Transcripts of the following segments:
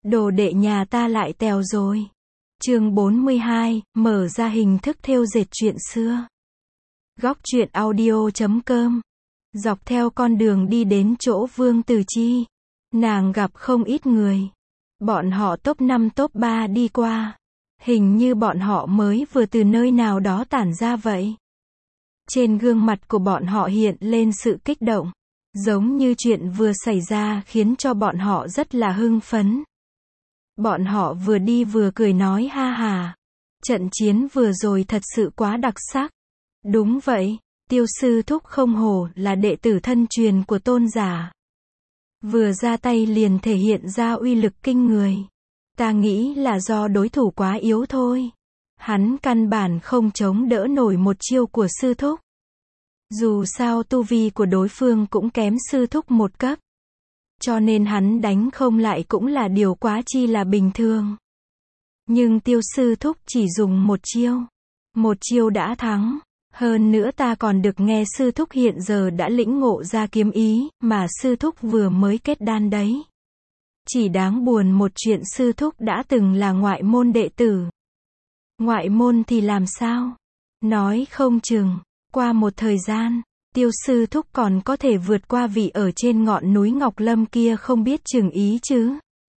Đồ đệ nhà ta lại tèo rồi. Chương 42, mở ra hình thức thêu dệt chuyện xưa. Góc truyện audio.com. Dọc theo con đường đi đến chỗ Vương Từ Chi, nàng gặp không ít người. Bọn họ top 5 top 3 đi qua. Hình như bọn họ mới vừa từ nơi nào đó tản ra vậy. Trên gương mặt của bọn họ hiện lên sự kích động. Giống như chuyện vừa xảy ra khiến cho bọn họ rất là hưng phấn. Bọn họ vừa đi vừa cười nói ha hà. Trận chiến vừa rồi thật sự quá đặc sắc. Đúng vậy, Tiêu sư thúc không hổ là đệ tử thân truyền của tôn giả. Vừa ra tay liền thể hiện ra uy lực kinh người. Ta nghĩ là do đối thủ quá yếu thôi. Hắn căn bản không chống đỡ nổi một chiêu của sư thúc. Dù sao tu vi của đối phương cũng kém sư thúc một cấp. Cho nên hắn đánh không lại cũng là điều quá chi là bình thường. Nhưng Tiêu sư thúc chỉ dùng một chiêu. Một chiêu đã thắng. Hơn nữa ta còn được nghe sư thúc hiện giờ đã lĩnh ngộ ra kiếm ý, mà sư thúc vừa mới kết đan đấy. Chỉ đáng buồn một chuyện sư thúc đã từng là ngoại môn đệ tử. Ngoại môn thì làm sao? Nói không chừng, qua một thời gian, Tiêu sư thúc còn có thể vượt qua vị ở trên ngọn núi Ngọc Lâm kia không biết chừng ý chứ.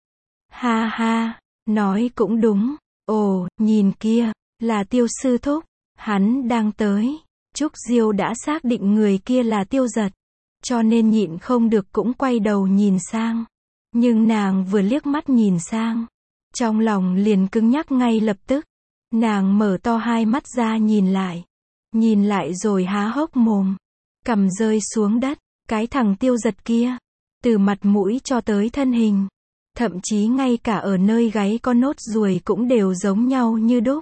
Ha ha, nói cũng đúng. Ồ, nhìn kia, là Tiêu sư thúc. Hắn đang tới. Trúc Diêu đã xác định người kia là Tiêu Giật. Cho nên nhịn không được cũng quay đầu nhìn sang. Nhưng nàng vừa liếc mắt nhìn sang. Trong lòng liền cứng nhắc ngay lập tức. Nàng mở to hai mắt ra nhìn lại. Nhìn lại rồi há hốc mồm. Cằm rơi xuống đất. Cái thằng Tiêu Giật kia. Từ mặt mũi cho tới thân hình. Thậm chí ngay cả ở nơi gáy có nốt ruồi cũng đều giống nhau như đúc.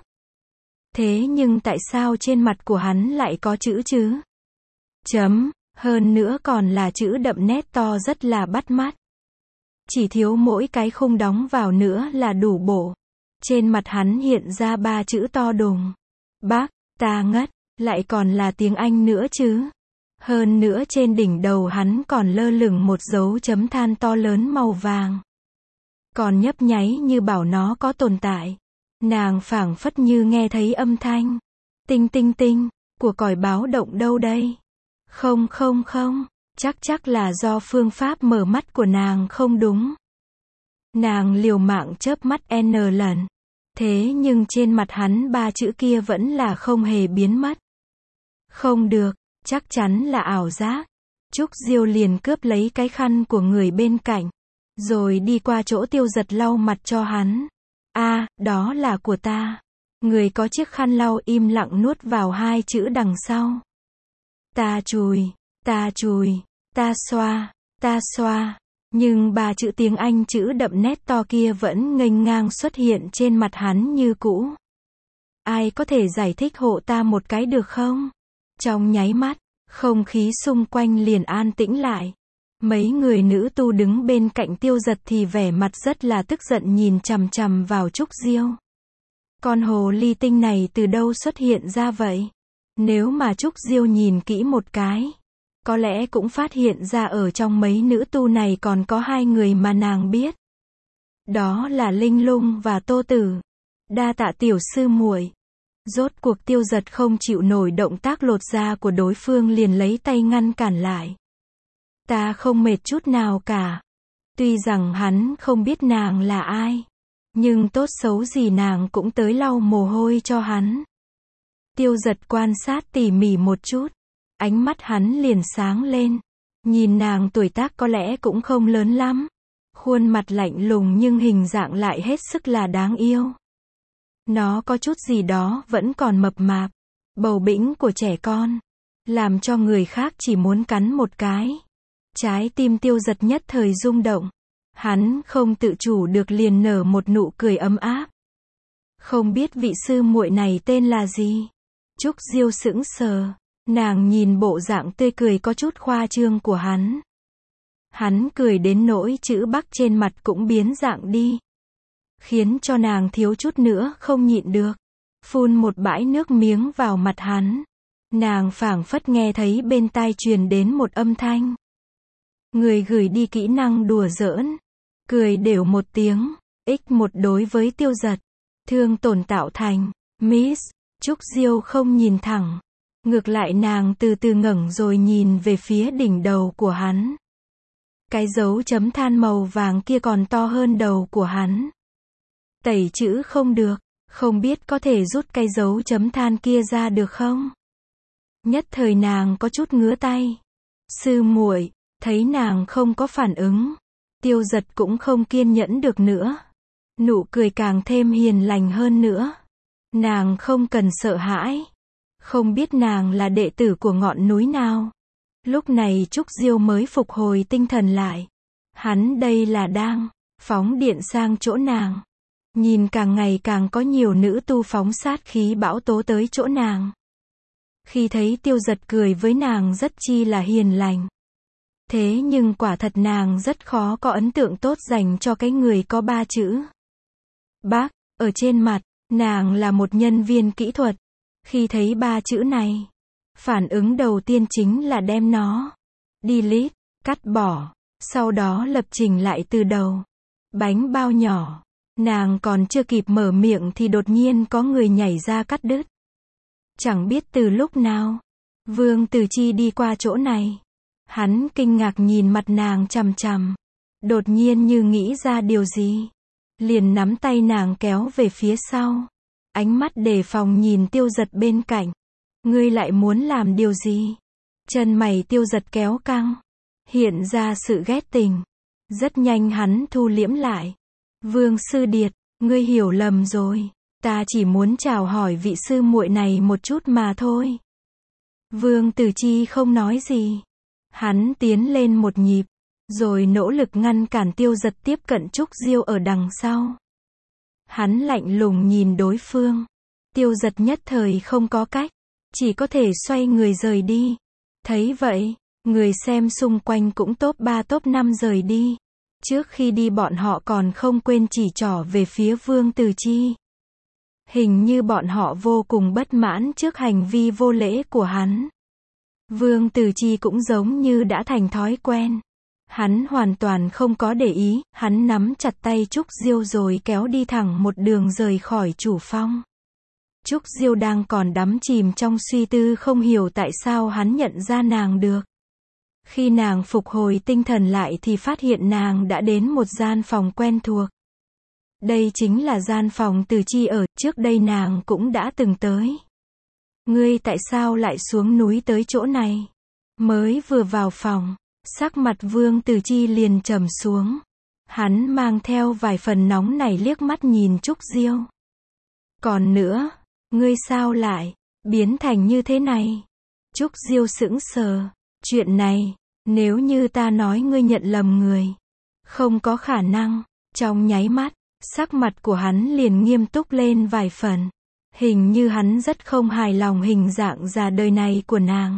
Thế nhưng tại sao trên mặt của hắn lại có chữ chứ? Chấm, hơn nữa còn là chữ đậm nét to rất là bắt mắt. Chỉ thiếu mỗi cái khung đóng vào nữa là đủ bộ. Trên mặt hắn hiện ra 3 chữ to đùng. Bác, ta ngất, lại còn là tiếng Anh nữa chứ. Hơn nữa trên đỉnh đầu hắn còn lơ lửng một dấu chấm than to lớn màu vàng. Còn nhấp nháy như bảo nó có tồn tại. Nàng phảng phất như nghe thấy âm thanh. Tinh tinh tinh, của còi báo động đâu đây? Không, chắc là do phương pháp mở mắt của nàng không đúng. Nàng liều mạng chớp mắt N lần. Thế nhưng trên mặt hắn 3 chữ kia vẫn là không hề biến mất. Không được, chắc chắn là ảo giác. Trúc Diêu liền cướp lấy cái khăn của người bên cạnh. Rồi đi qua chỗ Tiêu Giật lau mặt cho hắn. Đó là của ta. Người có chiếc khăn lau im lặng nuốt vào 2 chữ đằng sau. Ta chùi, ta xoa. Nhưng 3 chữ tiếng Anh chữ đậm nét to kia vẫn nghênh ngang xuất hiện trên mặt hắn như cũ. Ai có thể giải thích hộ ta một cái được không? Trong nháy mắt, không khí xung quanh liền an tĩnh lại. Mấy người nữ tu đứng bên cạnh Tiêu Giật thì vẻ mặt rất là tức giận nhìn chằm chằm vào Trúc Diêu. Con hồ ly tinh này từ đâu xuất hiện ra vậy? Nếu mà Trúc Diêu nhìn kỹ một cái, có lẽ cũng phát hiện ra ở trong mấy nữ tu này còn có 2 người mà nàng biết. Đó là Linh Lung và Tô Tử. Đa tạ tiểu sư muội. Rốt cuộc Tiêu Giật không chịu nổi động tác lột da của đối phương liền lấy tay ngăn cản lại. Ta không mệt chút nào cả. Tuy rằng hắn không biết nàng là ai, nhưng tốt xấu gì nàng cũng tới lau mồ hôi cho hắn. Tiêu Giật quan sát tỉ mỉ một chút. Ánh mắt hắn liền sáng lên. Nhìn nàng tuổi tác có lẽ cũng không lớn lắm. Khuôn mặt lạnh lùng nhưng hình dạng lại hết sức là đáng yêu. Nó có chút gì đó vẫn còn mập mạp. Bầu bĩnh của trẻ con. Làm cho người khác chỉ muốn cắn một cái. Trái tim Tiêu Giật nhất thời rung động. Hắn không tự chủ được liền nở một nụ cười ấm áp. Không biết vị sư muội này tên là gì? Trúc Diêu sững sờ. Nàng nhìn bộ dạng tươi cười có chút khoa trương của hắn. Hắn cười đến nỗi chữ Bắc trên mặt cũng biến dạng đi. Khiến cho nàng thiếu chút nữa không nhịn được. Phun một bãi nước miếng vào mặt hắn. Nàng phảng phất nghe thấy bên tai truyền đến một âm thanh. Người gửi đi kỹ năng đùa giỡn. Cười đều một tiếng. X1 đối với Tiêu Dật. Thương tổn tạo thành. Miss. Trúc Diêu không nhìn thẳng. Ngược lại nàng từ từ ngẩng rồi nhìn về phía đỉnh đầu của hắn. Cái dấu chấm than màu vàng kia còn to hơn đầu của hắn. Tẩy chữ không được. Không biết có thể rút cái dấu chấm than kia ra được không? Nhất thời nàng có chút ngứa tay. Sư muội, thấy nàng không có phản ứng. Tiêu Dật cũng không kiên nhẫn được nữa. Nụ cười càng thêm hiền lành hơn nữa. Nàng không cần sợ hãi. Không biết nàng là đệ tử của ngọn núi nào. Lúc này Trúc Diêu mới phục hồi tinh thần lại. Hắn đây là đang phóng điện sang chỗ nàng. Nhìn càng ngày càng có nhiều nữ tu phóng sát khí bão tố tới chỗ nàng. Khi thấy Tiêu Dật cười với nàng rất chi là hiền lành. Thế nhưng quả thật nàng rất khó có ấn tượng tốt dành cho cái người có 3 chữ. Bác, ở trên mặt, nàng là một nhân viên kỹ thuật. Khi thấy 3 chữ này, phản ứng đầu tiên chính là đem nó delete, cắt bỏ, sau đó lập trình lại từ đầu. Bánh bao nhỏ, nàng còn chưa kịp mở miệng thì đột nhiên có người nhảy ra cắt đứt. Chẳng biết từ lúc nào, Vương Từ Chi đi qua chỗ này. Hắn kinh ngạc nhìn mặt nàng chằm chằm. Đột nhiên như nghĩ ra điều gì. Liền nắm tay nàng kéo về phía sau. Ánh mắt đề phòng nhìn Tiêu Dật bên cạnh. Ngươi lại muốn làm điều gì? Chân mày Tiêu Dật kéo căng. Hiện ra sự ghét tình. Rất nhanh hắn thu liễm lại. Vương Sư Điệt, ngươi hiểu lầm rồi. Ta chỉ muốn chào hỏi vị sư muội này một chút mà thôi. Vương Tử Chi không nói gì. Hắn tiến lên một nhịp, rồi nỗ lực ngăn cản Tiêu Dật tiếp cận Trúc Diêu ở đằng sau. Hắn lạnh lùng nhìn đối phương. Tiêu Dật nhất thời không có cách, chỉ có thể xoay người rời đi. Thấy vậy, người xem xung quanh cũng top 3 top 5 rời đi. Trước khi đi bọn họ còn không quên chỉ trỏ về phía Vương Tử Chi. Hình như bọn họ vô cùng bất mãn trước hành vi vô lễ của hắn. Vương Tử Chi cũng giống như đã thành thói quen. Hắn hoàn toàn không có để ý, hắn nắm chặt tay Trúc Diêu rồi kéo đi thẳng một đường rời khỏi chủ phong. Trúc Diêu đang còn đắm chìm trong suy tư không hiểu tại sao hắn nhận ra nàng được. Khi nàng phục hồi tinh thần lại thì phát hiện nàng đã đến một gian phòng quen thuộc. Đây chính là gian phòng Tử Chi ở, trước đây nàng cũng đã từng tới. Ngươi tại sao lại xuống núi tới chỗ này? Mới vừa vào phòng, sắc mặt Vương Tử Chi liền trầm xuống. Hắn mang theo vài phần nóng nảy liếc mắt nhìn Trúc Diêu. Còn nữa, ngươi sao lại biến thành như thế này? Trúc Diêu sững sờ. Chuyện này, nếu như ta nói ngươi nhận lầm người, không có khả năng. Trong nháy mắt, sắc mặt của hắn liền nghiêm túc lên vài phần. Hình như hắn rất không hài lòng hình dạng già đời này của nàng.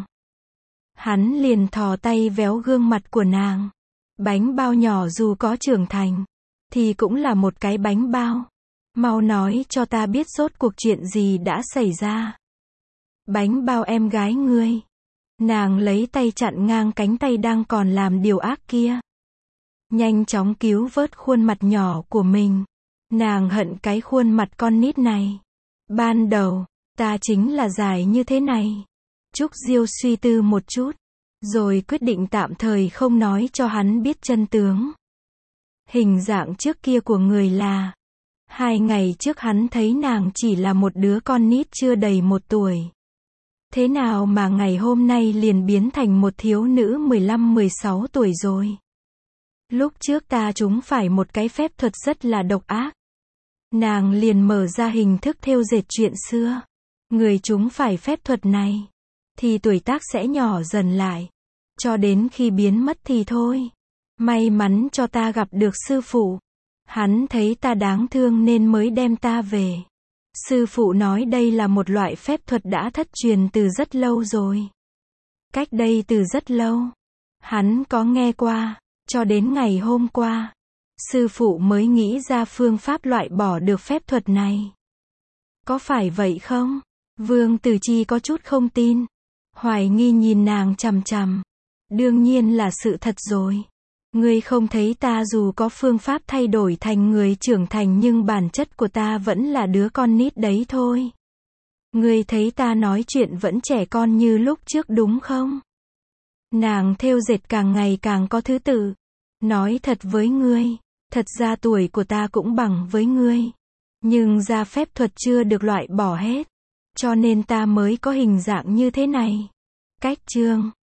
Hắn liền thò tay véo gương mặt của nàng. Bánh bao nhỏ dù có trưởng thành, thì cũng là một cái bánh bao. Mau nói cho ta biết rốt cuộc chuyện gì đã xảy ra. Bánh bao em gái ngươi. Nàng lấy tay chặn ngang cánh tay đang còn làm điều ác kia. Nhanh chóng cứu vớt khuôn mặt nhỏ của mình. Nàng hận cái khuôn mặt con nít này. Ban đầu, ta chính là dài như thế này. Trúc Diêu suy tư một chút, rồi quyết định tạm thời không nói cho hắn biết chân tướng. Hình dạng trước kia của người là, 2 ngày trước hắn thấy nàng chỉ là một đứa con nít chưa đầy 1 tuổi. Thế nào mà ngày hôm nay liền biến thành một thiếu nữ 15-16 tuổi rồi? Lúc trước ta trúng phải một cái phép thuật rất là độc ác. Nàng liền mở ra hình thức thêu dệt chuyện xưa. Người trúng phải phép thuật này, thì tuổi tác sẽ nhỏ dần lại. Cho đến khi biến mất thì thôi. May mắn cho ta gặp được sư phụ. Hắn thấy ta đáng thương nên mới đem ta về. Sư phụ nói đây là một loại phép thuật đã thất truyền từ rất lâu rồi. Cách đây từ rất lâu. Hắn có nghe qua, cho đến ngày hôm qua. Sư phụ mới nghĩ ra phương pháp loại bỏ được phép thuật này. Có phải vậy không? Vương Tử Chi có chút không tin. Hoài nghi nhìn nàng chằm chằm. Đương nhiên là sự thật rồi. Ngươi không thấy ta dù có phương pháp thay đổi thành người trưởng thành nhưng bản chất của ta vẫn là đứa con nít đấy thôi. Ngươi thấy ta nói chuyện vẫn trẻ con như lúc trước đúng không? Nàng thêu dệt càng ngày càng có thứ tự. Nói thật với ngươi, thật ra tuổi của ta cũng bằng với ngươi. Nhưng gia phép thuật chưa được loại bỏ hết. Cho nên ta mới có hình dạng như thế này. Cách chương